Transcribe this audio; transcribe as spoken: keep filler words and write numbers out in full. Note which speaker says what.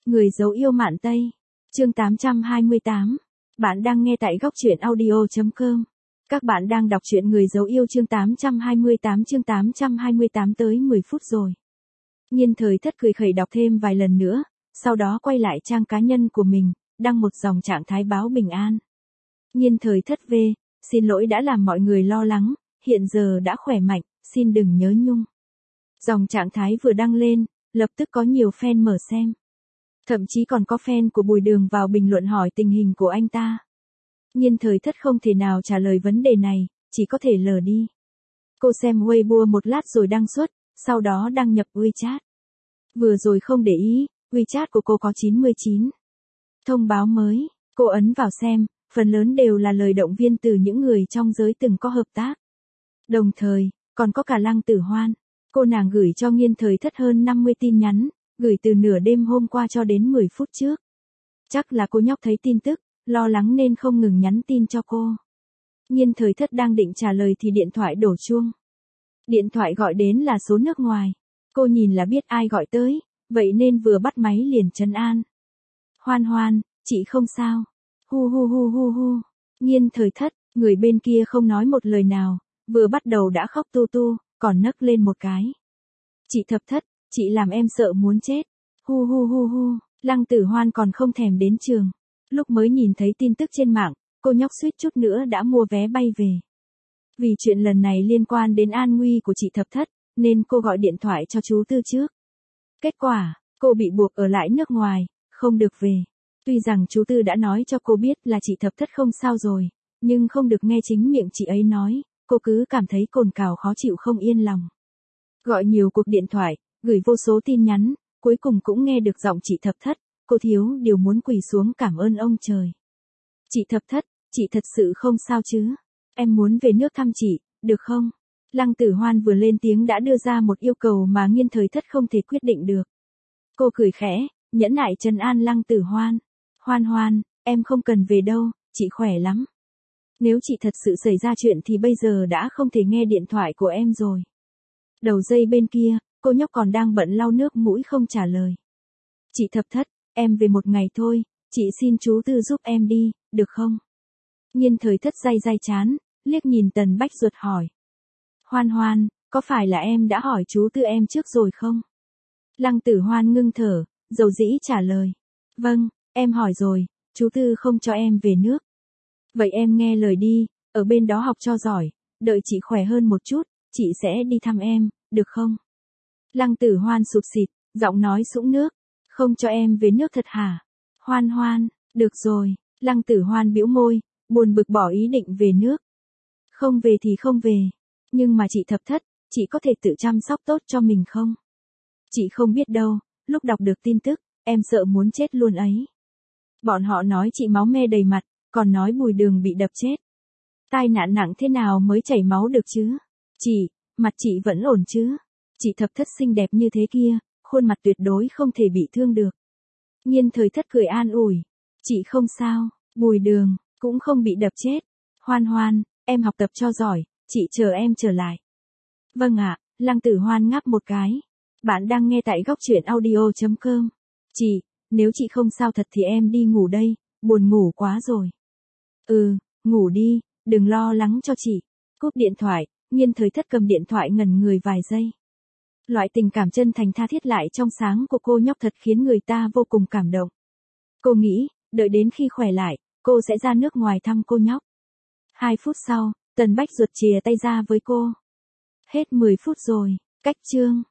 Speaker 1: Người dấu yêu Mạn Tây. Chương tám trăm hai mươi tám. Bạn đang nghe tại góc truyện audio chấm com. Các bạn đang đọc truyện Người dấu yêu chương tám trăm hai mươi tám chương tám trăm hai mươi tám tới mười phút rồi. Nhiên Thời Thất cười khẩy đọc thêm vài lần nữa, sau đó quay lại trang cá nhân của mình, đăng một dòng trạng thái báo bình an. Nhiên Thời Thất V, xin lỗi đã làm mọi người lo lắng, hiện giờ đã khỏe mạnh, xin đừng nhớ nhung. Dòng trạng thái vừa đăng lên, lập tức có nhiều fan mở xem. Thậm chí còn có fan của Bùi Đường vào bình luận hỏi tình hình của anh ta. Nhiên Thời Thất không thể nào trả lời vấn đề này, chỉ có thể lờ đi. Cô xem Weibo một lát rồi đăng xuất, sau đó đăng nhập WeChat. Vừa rồi không để ý, WeChat của cô có chín mươi chín thông báo mới, cô ấn vào xem, phần lớn đều là lời động viên từ những người trong giới từng có hợp tác. Đồng thời, còn có cả Lăng Tử Hoan. Cô nàng gửi cho Nhiên Thời Thất hơn năm mươi tin nhắn, gửi từ nửa đêm hôm qua cho đến mười phút trước. Chắc là cô nhóc thấy tin tức, lo lắng nên không ngừng nhắn tin cho cô. Nhiên Thời Thất đang định trả lời thì điện thoại đổ chuông. Điện thoại gọi đến là số nước ngoài. Cô nhìn là biết ai gọi tới, vậy nên vừa bắt máy liền trấn an. Hoan Hoan, chị không sao. Hu hu hu hu hu. Nhiên Thời Thất, người bên kia không nói một lời nào, vừa bắt đầu đã khóc tu tu, còn nấc lên một cái. Chị Thập Thất, chị làm em sợ muốn chết. Hu hu hu hu. Lăng Tử Hoan còn không thèm đến trường. Lúc mới nhìn thấy tin tức trên mạng, cô nhóc suýt chút nữa đã mua vé bay về. Vì chuyện lần này liên quan đến an nguy của chị Thập Thất, nên cô gọi điện thoại cho chú Tư trước. Kết quả, cô bị buộc ở lại nước ngoài, không được về. Tuy rằng chú Tư đã nói cho cô biết là chị Thập Thất không sao rồi, nhưng không được nghe chính miệng chị ấy nói, cô cứ cảm thấy cồn cào khó chịu không yên lòng. Gọi nhiều cuộc điện thoại, gửi vô số tin nhắn, cuối cùng cũng nghe được giọng chị Thập Thất, cô thiếu điều muốn quỳ xuống cảm ơn ông trời. Chị Thập Thất, chị thật sự không sao chứ? Em muốn về nước thăm chị, được không? Lăng Tử Hoan vừa lên tiếng đã đưa ra một yêu cầu mà Nhiên Thời Thất không thể quyết định được. Cô cười khẽ, nhẫn nại trấn an Lăng Tử Hoan. Hoan Hoan, em không cần về đâu, chị khỏe lắm. Nếu chị thật sự xảy ra chuyện thì bây giờ đã không thể nghe điện thoại của em rồi. Đầu dây bên kia, cô nhóc còn đang bận lau nước mũi không trả lời. Chị Thập Thất, em về một ngày thôi, chị xin chú Tư giúp em đi, được không? Nhiên Thời Thất day day chán, liếc nhìn Tần Bách Duật hỏi. Hoan Hoan, có phải là em đã hỏi chú Tư em trước rồi không? Lăng Tử Hoan ngưng thở, dầu dĩ trả lời. Vâng, em hỏi rồi, chú Tư không cho em về nước. Vậy em nghe lời đi, ở bên đó học cho giỏi, đợi chị khỏe hơn một chút, chị sẽ đi thăm em, được không? Lăng Tử Hoan sụt sịt, giọng nói sũng nước. Không cho em về nước thật hả? Hoan Hoan, được rồi. Lăng Tử Hoan bĩu môi, buồn bực bỏ ý định về nước. Không về thì không về. Nhưng mà chị Thập Thất, chị có thể tự chăm sóc tốt cho mình không? Chị không biết đâu, lúc đọc được tin tức, em sợ muốn chết luôn ấy. Bọn họ nói chị máu me đầy mặt, còn nói Bùi Đường bị đập chết. Tai nạn nặng thế nào mới chảy máu được chứ? Chị, mặt chị vẫn ổn chứ? Chị Thập Thất xinh đẹp như thế kia, khuôn mặt tuyệt đối không thể bị thương được. Nhiên Thời Thất cười an ủi. Chị không sao, Bùi Đường cũng không bị đập chết. Hoan Hoan, em học tập cho giỏi, chị chờ em trở lại. Vâng ạ, Lăng Tử Hoan ngáp một cái. Bạn đang nghe tại góc truyện audio chấm com. Chị, nếu chị không sao thật thì em đi ngủ đây, buồn ngủ quá rồi. Ừ, ngủ đi, đừng lo lắng cho chị. Cúp điện thoại, Nhiên Thời Thất cầm điện thoại ngẩn người vài giây. Loại tình cảm chân thành tha thiết lại trong sáng của cô nhóc thật khiến người ta vô cùng cảm động. Cô nghĩ, đợi đến khi khỏe lại, cô sẽ ra nước ngoài thăm cô nhóc. Hai phút sau, Tần Bách Duật chìa tay ra với cô. Hết mười phút rồi, cách chương.